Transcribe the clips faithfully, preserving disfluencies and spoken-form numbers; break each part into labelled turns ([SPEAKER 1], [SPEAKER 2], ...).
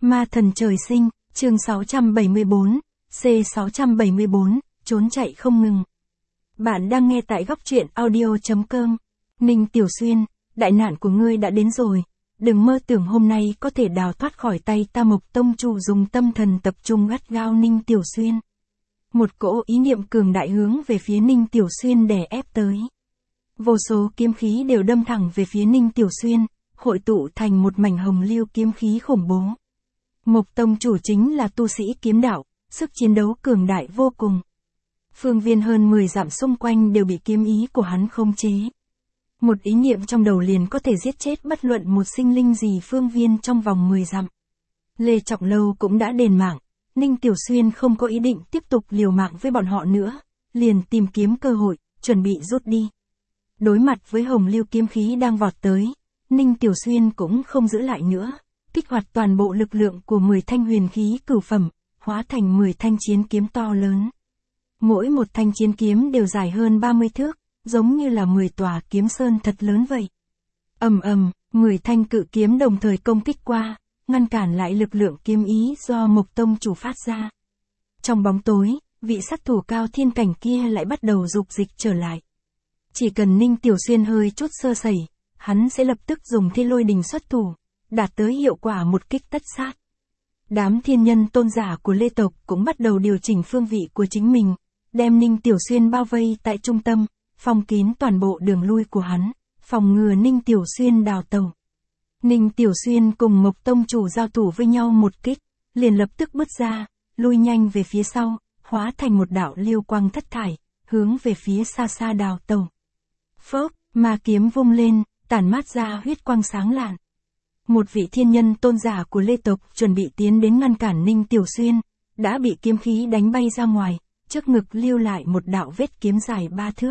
[SPEAKER 1] Ma thần trời sinh, chương sáu trăm bảy mươi bốn, C sáu trăm bảy mươi bốn, trốn chạy không ngừng. Bạn đang nghe tại góc truyện audio chấm com. Ninh Tiểu Xuyên, đại nạn của ngươi đã đến rồi. Đừng mơ tưởng hôm nay có thể đào thoát khỏi tay ta. Mộc tông chủ dùng tâm thần tập trung gắt gao Ninh Tiểu Xuyên. Một cỗ ý niệm cường đại hướng về phía Ninh Tiểu Xuyên đè ép tới. Vô số kiếm khí đều đâm thẳng về phía Ninh Tiểu Xuyên, hội tụ thành một mảnh hồng lưu kiếm khí khủng bố. Mộc tông chủ chính là tu sĩ kiếm đạo, sức chiến đấu cường đại vô cùng. Phương viên hơn mười dặm xung quanh đều bị kiếm ý của hắn khống chế. Một ý niệm trong đầu liền có thể giết chết bất luận một sinh linh gì phương viên trong vòng mười dặm. Lê Trọng Lâu cũng đã đền mạng, Ninh Tiểu Xuyên không có ý định tiếp tục liều mạng với bọn họ nữa, liền tìm kiếm cơ hội, chuẩn bị rút đi. Đối mặt với hồng lưu kiếm khí đang vọt tới, Ninh Tiểu Xuyên cũng không giữ lại nữa, kích hoạt toàn bộ lực lượng của mười thanh huyền khí cửu phẩm, hóa thành mười thanh chiến kiếm to lớn. Mỗi một thanh chiến kiếm đều dài hơn ba mươi thước, giống như là mười tòa kiếm sơn thật lớn vậy. Ầm ầm, mười thanh cự kiếm đồng thời công kích qua, ngăn cản lại lực lượng kiếm ý do Mộc tông chủ phát ra. Trong bóng tối, vị sát thủ cao thiên cảnh kia lại bắt đầu dục dịch trở lại. Chỉ cần Ninh Tiểu Xuyên hơi chút sơ sẩy, hắn sẽ lập tức dùng Thiên Lôi Đình xuất thủ, đạt tới hiệu quả một kích tất sát. Đám thiên nhân tôn giả của Lê tộc cũng bắt đầu điều chỉnh phương vị của chính mình, đem Ninh Tiểu Xuyên bao vây tại trung tâm, phong kín toàn bộ đường lui của hắn, phòng ngừa Ninh Tiểu Xuyên đào tẩu. Ninh Tiểu Xuyên cùng Mộc tông chủ giao thủ với nhau một kích, liền lập tức bứt ra, lui nhanh về phía sau, hóa thành một đạo lưu quang thất thải, hướng về phía xa xa đào tẩu. Phốc, ma kiếm vung lên, tản mát ra huyết quang sáng lạn. Một vị thiên nhân tôn giả của Lê tộc chuẩn bị tiến đến ngăn cản Ninh Tiểu Xuyên, đã bị kiếm khí đánh bay ra ngoài, trước ngực lưu lại một đạo vết kiếm dài ba thước.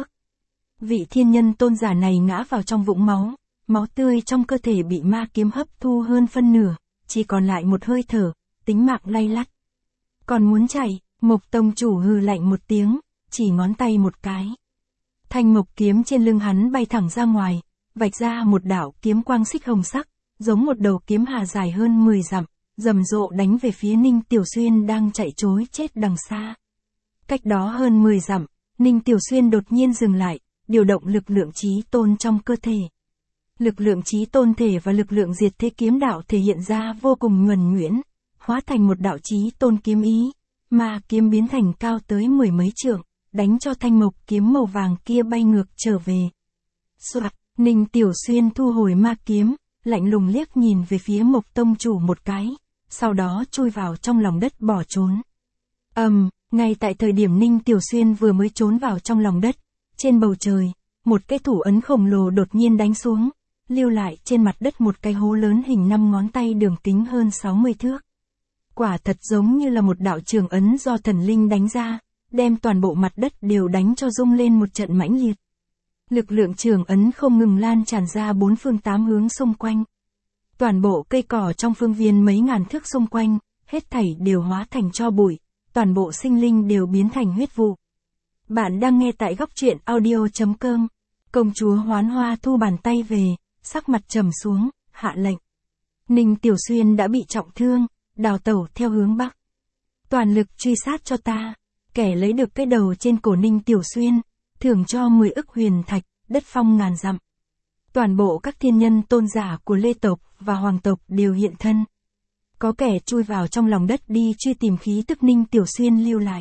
[SPEAKER 1] Vị thiên nhân tôn giả này ngã vào trong vũng máu, máu tươi trong cơ thể bị ma kiếm hấp thu hơn phân nửa, chỉ còn lại một hơi thở, tính mạng lay lắt. Còn muốn chạy, Mộc tông chủ hừ lạnh một tiếng, chỉ ngón tay một cái. Thanh mộc kiếm trên lưng hắn bay thẳng ra ngoài, vạch ra một đạo kiếm quang xích hồng sắc, giống một đầu kiếm hà dài hơn mười dặm, rầm rộ đánh về phía Ninh Tiểu Xuyên đang chạy trối chết đằng xa. Cách đó hơn mười dặm, Ninh Tiểu Xuyên đột nhiên dừng lại, điều động lực lượng chí tôn trong cơ thể. Lực lượng chí tôn thể và lực lượng diệt thế kiếm đạo thể hiện ra vô cùng nhuần nhuyễn, hóa thành một đạo chí tôn kiếm ý, mà kiếm biến thành cao tới mười mấy trượng, đánh cho thanh mộc kiếm màu vàng kia bay ngược trở về. Soạt, Ninh Tiểu Xuyên thu hồi ma kiếm, lạnh lùng liếc nhìn về phía Mộc tông chủ một cái, sau đó chui vào trong lòng đất bỏ trốn. Ầm, um, ngay tại thời điểm Ninh Tiểu Xuyên vừa mới trốn vào trong lòng đất, trên bầu trời, một cái thủ ấn khổng lồ đột nhiên đánh xuống, lưu lại trên mặt đất một cái hố lớn hình năm ngón tay đường kính hơn sáu mươi thước. Quả thật giống như là một đạo trường ấn do thần linh đánh ra, đem toàn bộ mặt đất đều đánh cho rung lên một trận mãnh liệt. Lực lượng trường ấn không ngừng lan tràn ra bốn phương tám hướng xung quanh. Toàn bộ cây cỏ trong phương viên mấy ngàn thước xung quanh, hết thảy đều hóa thành tro bụi, toàn bộ sinh linh đều biến thành huyết vụ. Bạn đang nghe tại góc truyện audio chấm com. Công chúa Hoán Hoa thu bàn tay về, sắc mặt trầm xuống, hạ lệnh. Ninh Tiểu Xuyên đã bị trọng thương, đào tẩu theo hướng bắc. Toàn lực truy sát cho ta, kẻ lấy được cái đầu trên cổ Ninh Tiểu Xuyên, thưởng cho mười ức huyền thạch, đất phong ngàn dặm. Toàn bộ các thiên nhân tôn giả của Lê tộc và Hoàng tộc đều hiện thân. Có kẻ chui vào trong lòng đất đi truy tìm khí tức Ninh Tiểu Xuyên lưu lại.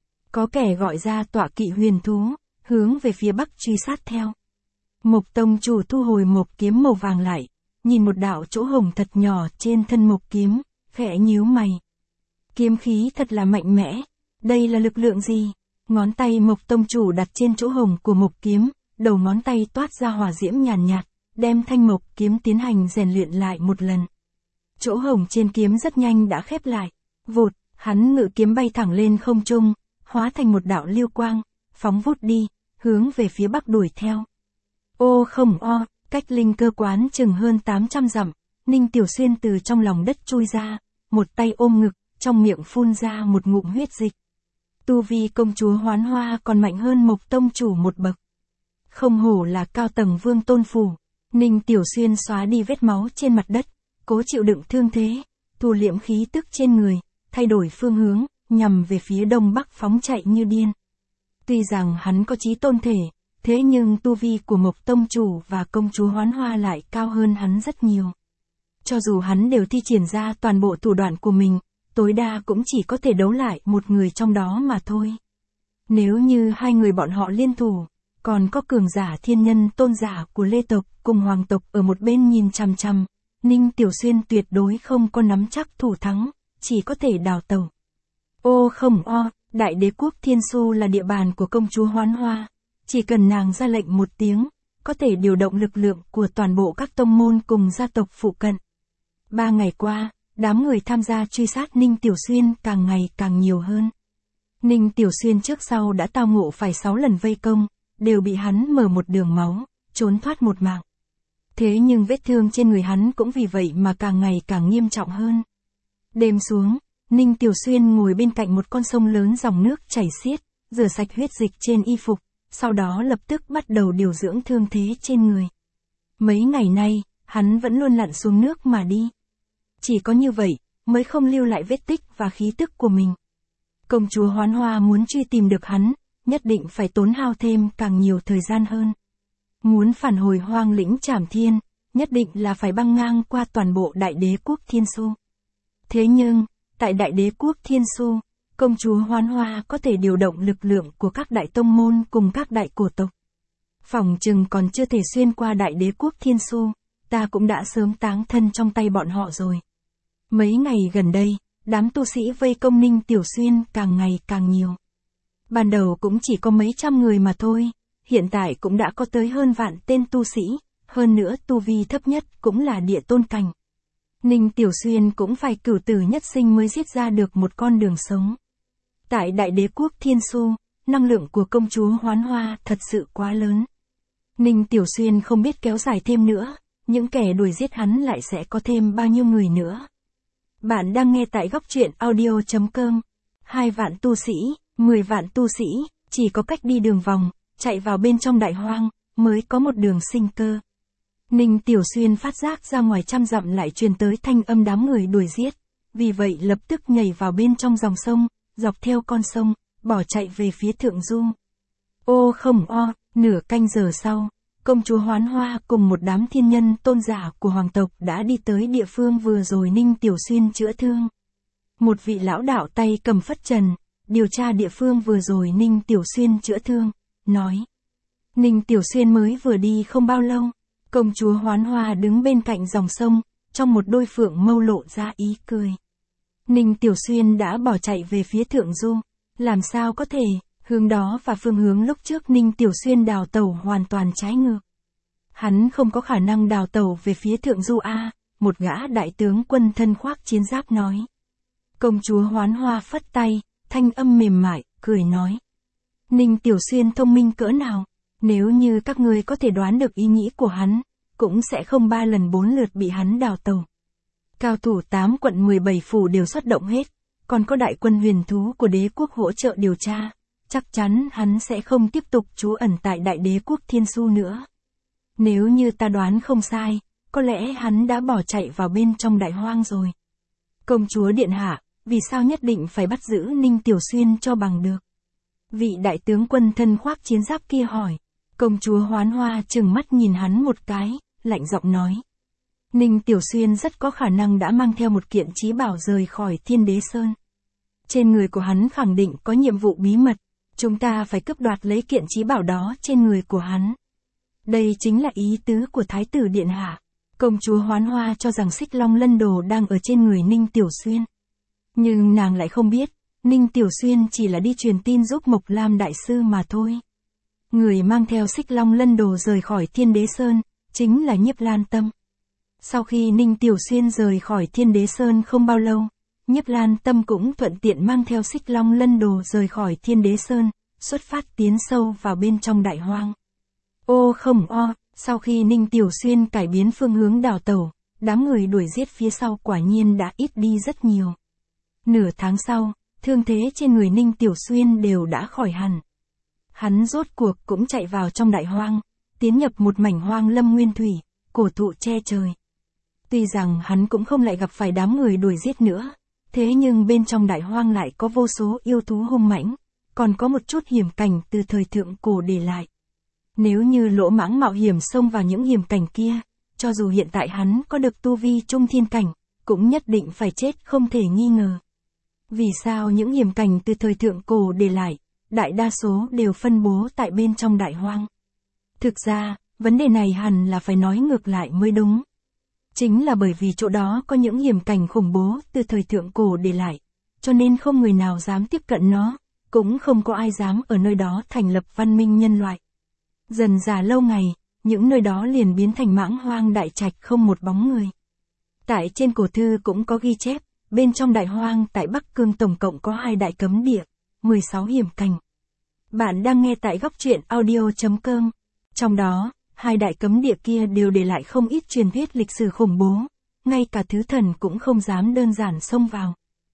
[SPEAKER 1] Có kẻ gọi ra tọa kỵ huyền thú, hướng về phía bắc truy sát theo. Mộc tông chủ thu hồi một kiếm màu vàng lại, nhìn một đạo chỗ hồng thật nhỏ trên thân mộc kiếm, khẽ nhíu mày. Kiếm khí thật là mạnh mẽ, đây là lực lượng gì? Ngón tay Mộc tông chủ đặt trên chỗ hồng của mộc kiếm, đầu ngón tay toát ra hỏa diễm nhàn nhạt, đem thanh mộc kiếm tiến hành rèn luyện lại một lần. Chỗ hồng trên kiếm rất nhanh đã khép lại, vụt, hắn ngự kiếm bay thẳng lên không trung, hóa thành một đạo lưu quang, phóng vút đi, hướng về phía bắc đuổi theo. Ô không o, cách linh cơ quán chừng hơn tám trăm dặm, Ninh Tiểu Xuyên từ trong lòng đất chui ra, một tay ôm ngực, trong miệng phun ra một ngụm huyết dịch. Tu vi công chúa Hoán Hoa còn mạnh hơn Mộc tông chủ một bậc. Không hổ là cao tầng vương tôn phủ, Ninh Tiểu Xuyên xóa đi vết máu trên mặt đất, cố chịu đựng thương thế, thu liễm khí tức trên người, thay đổi phương hướng, nhằm về phía đông bắc phóng chạy như điên. Tuy rằng hắn có chí tôn thể, thế nhưng tu vi của Mộc Tông Chủ và công chúa Hoán Hoa lại cao hơn hắn rất nhiều. Cho dù hắn đều thi triển ra toàn bộ thủ đoạn của mình, tối đa cũng chỉ có thể đấu lại một người trong đó mà thôi. Nếu như hai người bọn họ liên thủ, còn có cường giả thiên nhân tôn giả của Lê tộc cùng Hoàng tộc ở một bên nhìn chằm chằm, Ninh Tiểu Xuyên tuyệt đối không có nắm chắc thủ thắng, chỉ có thể đào tẩu. Ô không o, Đại Đế quốc Thiên Su là địa bàn của công chúa Hoán Hoa, chỉ cần nàng ra lệnh một tiếng, có thể điều động lực lượng của toàn bộ các tông môn cùng gia tộc phụ cận. Ba ngày qua, đám người tham gia truy sát Ninh Tiểu Xuyên càng ngày càng nhiều hơn. Ninh Tiểu Xuyên trước sau đã tao ngộ phải sáu lần vây công, đều bị hắn mở một đường máu, trốn thoát một mạng. Thế nhưng vết thương trên người hắn cũng vì vậy mà càng ngày càng nghiêm trọng hơn. Đêm xuống, Ninh Tiểu Xuyên ngồi bên cạnh một con sông lớn dòng nước chảy xiết, rửa sạch huyết dịch trên y phục, sau đó lập tức bắt đầu điều dưỡng thương thế trên người. Mấy ngày nay, hắn vẫn luôn lặn xuống nước mà đi. Chỉ có như vậy, mới không lưu lại vết tích và khí tức của mình. Công chúa Hoán Hoa muốn truy tìm được hắn, nhất định phải tốn hao thêm càng nhiều thời gian hơn. Muốn phản hồi Hoang lĩnh Trảm Thiên, nhất định là phải băng ngang qua toàn bộ Đại Đế quốc Thiên Su. Thế nhưng, tại Đại Đế quốc Thiên Su, công chúa Hoán Hoa có thể điều động lực lượng của các đại tông môn cùng các đại cổ tộc. Phỏng chừng còn chưa thể xuyên qua Đại Đế quốc Thiên Su, ta cũng đã sớm táng thân trong tay bọn họ rồi. Mấy ngày gần đây, đám tu sĩ vây công Ninh Tiểu Xuyên càng ngày càng nhiều. Ban đầu cũng chỉ có mấy trăm người mà thôi, hiện tại cũng đã có tới hơn vạn tên tu sĩ, hơn nữa tu vi thấp nhất cũng là địa tôn cảnh. Ninh Tiểu Xuyên cũng phải cửu tử nhất sinh mới giết ra được một con đường sống. Tại Đại Đế quốc Thiên Su, năng lượng của công chúa Hoán Hoa thật sự quá lớn. Ninh Tiểu Xuyên không biết kéo dài thêm nữa, những kẻ đuổi giết hắn lại sẽ có thêm bao nhiêu người nữa. Bạn đang nghe tại góc truyện audio chấm com. Hai vạn tu sĩ, mười vạn tu sĩ, chỉ có cách đi đường vòng, chạy vào bên trong đại hoang, mới có một đường sinh cơ. Ninh Tiểu Xuyên phát giác ra ngoài trăm dặm lại truyền tới thanh âm đám người đuổi giết, vì vậy lập tức nhảy vào bên trong dòng sông, dọc theo con sông, bỏ chạy về phía thượng du. Ô không o, nửa canh giờ sau, công chúa Hoán Hoa cùng một đám thiên nhân tôn giả của hoàng tộc đã đi tới địa phương vừa rồi Ninh Tiểu Xuyên chữa thương. Một vị lão đạo tay cầm phất trần, điều tra địa phương vừa rồi Ninh Tiểu Xuyên chữa thương, nói. Ninh Tiểu Xuyên mới vừa đi không bao lâu, công chúa Hoán Hoa đứng bên cạnh dòng sông, trong một đôi phượng mâu lộ ra ý cười. Ninh Tiểu Xuyên đã bỏ chạy về phía thượng du, làm sao có thể, hướng đó và phương hướng lúc trước Ninh Tiểu Xuyên đào tẩu hoàn toàn trái ngược. Hắn không có khả năng đào tẩu về phía thượng du A, một gã đại tướng quân thân khoác chiến giáp nói. Công chúa Hoán Hoa phất tay, thanh âm mềm mại, cười nói. Ninh Tiểu Xuyên thông minh cỡ nào, nếu như các ngươi có thể đoán được ý nghĩ của hắn, cũng sẽ không ba lần bốn lượt bị hắn đào tẩu. Cao thủ tám quận mười bảy phủ đều xuất động hết, còn có đại quân huyền thú của đế quốc hỗ trợ điều tra, chắc chắn hắn sẽ không tiếp tục trú ẩn tại Đại Đế quốc Thiên Su nữa. Nếu như ta đoán không sai, có lẽ hắn đã bỏ chạy vào bên trong đại hoang rồi. Công chúa điện hạ, vì sao nhất định phải bắt giữ Ninh Tiểu Xuyên cho bằng được? Vị đại tướng quân thân khoác chiến giáp kia hỏi. Công chúa Hoán Hoa trừng mắt nhìn hắn một cái, lạnh giọng nói. Ninh Tiểu Xuyên rất có khả năng đã mang theo một kiện chí bảo rời khỏi Thiên Đế Sơn. Trên người của hắn khẳng định có nhiệm vụ bí mật, chúng ta phải cướp đoạt lấy kiện chí bảo đó trên người của hắn. Đây chính là ý tứ của Thái tử Điện Hạ. Công chúa Hoán Hoa cho rằng Xích Long Lân Đồ đang ở trên người Ninh Tiểu Xuyên. Nhưng nàng lại không biết, Ninh Tiểu Xuyên chỉ là đi truyền tin giúp Mộc Lam Đại Sư mà thôi. Người mang theo Xích Long Lân Đồ rời khỏi Thiên Đế Sơn, chính là Nhiếp Lan Tâm. Sau khi Ninh Tiểu Xuyên rời khỏi Thiên Đế Sơn không bao lâu, Nhiếp Lan Tâm cũng thuận tiện mang theo Xích Long Lân Đồ rời khỏi Thiên Đế Sơn, xuất phát tiến sâu vào bên trong đại hoang. Ô không o, sau khi Ninh Tiểu Xuyên cải biến phương hướng đào tẩu, đám người đuổi giết phía sau quả nhiên đã ít đi rất nhiều. Nửa tháng sau, thương thế trên người Ninh Tiểu Xuyên đều đã khỏi hẳn. Hắn rốt cuộc cũng chạy vào trong đại hoang, tiến nhập một mảnh hoang lâm nguyên thủy, cổ thụ che trời. Tuy rằng hắn cũng không lại gặp phải đám người đuổi giết nữa, thế nhưng bên trong đại hoang lại có vô số yêu thú hung mãnh, còn có một chút hiểm cảnh từ thời thượng cổ để lại. Nếu như Lỗ Mãng mạo hiểm xông vào những hiểm cảnh kia, cho dù hiện tại hắn có được tu vi trung thiên cảnh, cũng nhất định phải chết không thể nghi ngờ. Vì sao những hiểm cảnh từ thời thượng cổ để lại, đại đa số đều phân bố tại bên trong đại hoang? Thực ra, vấn đề này hẳn là phải nói ngược lại mới đúng. Chính là bởi vì chỗ đó có những hiểm cảnh khủng bố từ thời thượng cổ để lại, cho nên không người nào dám tiếp cận nó, cũng không có ai dám ở nơi đó thành lập văn minh nhân loại. Dần dà lâu ngày, những nơi đó liền biến thành mãng hoang đại trạch không một bóng người. Tại trên cổ thư cũng có ghi chép, bên trong đại hoang tại Bắc Cương tổng cộng có hai đại cấm địa, mười sáu hiểm cảnh. Bạn đang nghe tại góc truyện audio chấm com. Trong đó, hai đại cấm địa kia đều để lại không ít truyền thuyết lịch sử khủng bố, ngay cả thứ thần cũng không dám đơn giản xông vào.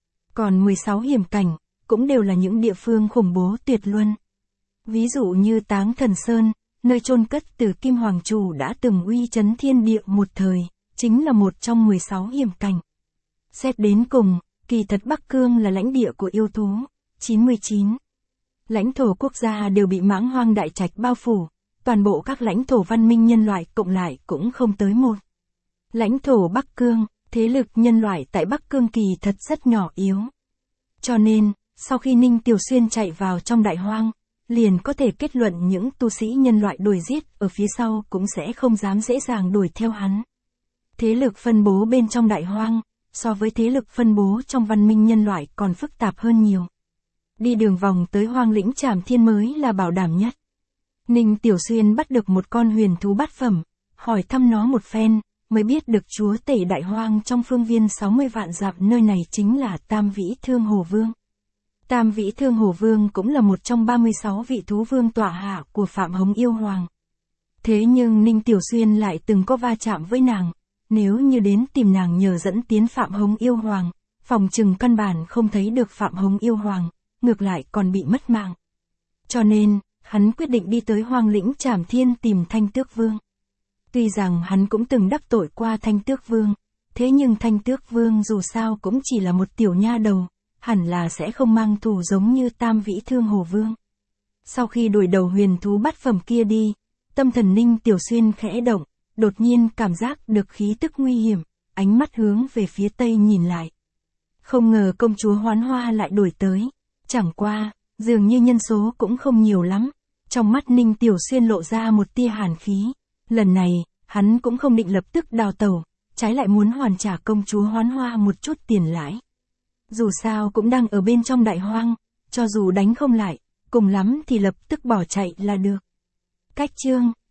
[SPEAKER 1] Còn mười sáu hiểm cảnh, cũng đều là những địa phương khủng bố tuyệt luân. Ví dụ như Táng Thần Sơn, nơi chôn cất từ Kim Hoàng Chủ đã từng uy chấn thiên địa một thời, chính là một trong mười sáu hiểm cảnh. Xét đến cùng, kỳ thật Bắc Cương là lãnh địa của yêu thú, chín mươi chín. Lãnh thổ quốc gia đều bị mãng hoang đại trạch bao phủ, toàn bộ các lãnh thổ văn minh nhân loại cộng lại cũng không tới một. Lãnh thổ Bắc Cương, thế lực nhân loại tại Bắc Cương kỳ thật rất nhỏ yếu. Cho nên, sau khi Ninh Tiểu Xuyên chạy vào trong đại hoang, liền có thể kết luận những tu sĩ nhân loại đuổi giết ở phía sau cũng sẽ không dám dễ dàng đuổi theo hắn. Thế lực phân bố bên trong đại hoang, so với thế lực phân bố trong văn minh nhân loại còn phức tạp hơn nhiều. Đi đường vòng tới hoang lĩnh Trảm Thiên mới là bảo đảm nhất. Ninh Tiểu Xuyên bắt được một con huyền thú bát phẩm, hỏi thăm nó một phen, mới biết được chúa tể đại hoang trong phương viên sáu mươi vạn dặm nơi này chính là Tam Vĩ Thương Hổ Vương. Tam Vĩ Thương Hổ Vương cũng là một trong ba mươi sáu vị thú vương tọa hạ của Phạm Hống Yêu Hoàng. Thế nhưng Ninh Tiểu Xuyên lại từng có va chạm với nàng, nếu như đến tìm nàng nhờ dẫn tiến Phạm Hống Yêu Hoàng, phòng chừng căn bản không thấy được Phạm Hống Yêu Hoàng, ngược lại còn bị mất mạng. Cho nên, hắn quyết định đi tới hoang lĩnh Trảm Thiên tìm Thanh Tước Vương. Tuy rằng hắn cũng từng đắc tội qua Thanh Tước Vương, thế nhưng Thanh Tước Vương dù sao cũng chỉ là một tiểu nha đầu, hẳn là sẽ không mang thù giống như Tam Vĩ Thương Hổ Vương. Sau khi đuổi đầu huyền thú bát phẩm kia đi, tâm thần Ninh Tiểu Xuyên khẽ động, đột nhiên cảm giác được khí tức nguy hiểm, ánh mắt hướng về phía tây nhìn lại. Không ngờ công chúa Hoán Hoa lại đuổi tới, chẳng qua, dường như nhân số cũng không nhiều lắm. Trong mắt Ninh Tiểu Xuyên lộ ra một tia hàn khí, lần này, hắn cũng không định lập tức đào tẩu, trái lại muốn hoàn trả công chúa Hoán Hoa một chút tiền lãi. Dù sao cũng đang ở bên trong đại hoang, cho dù đánh không lại, cùng lắm thì lập tức bỏ chạy là được. Cách chương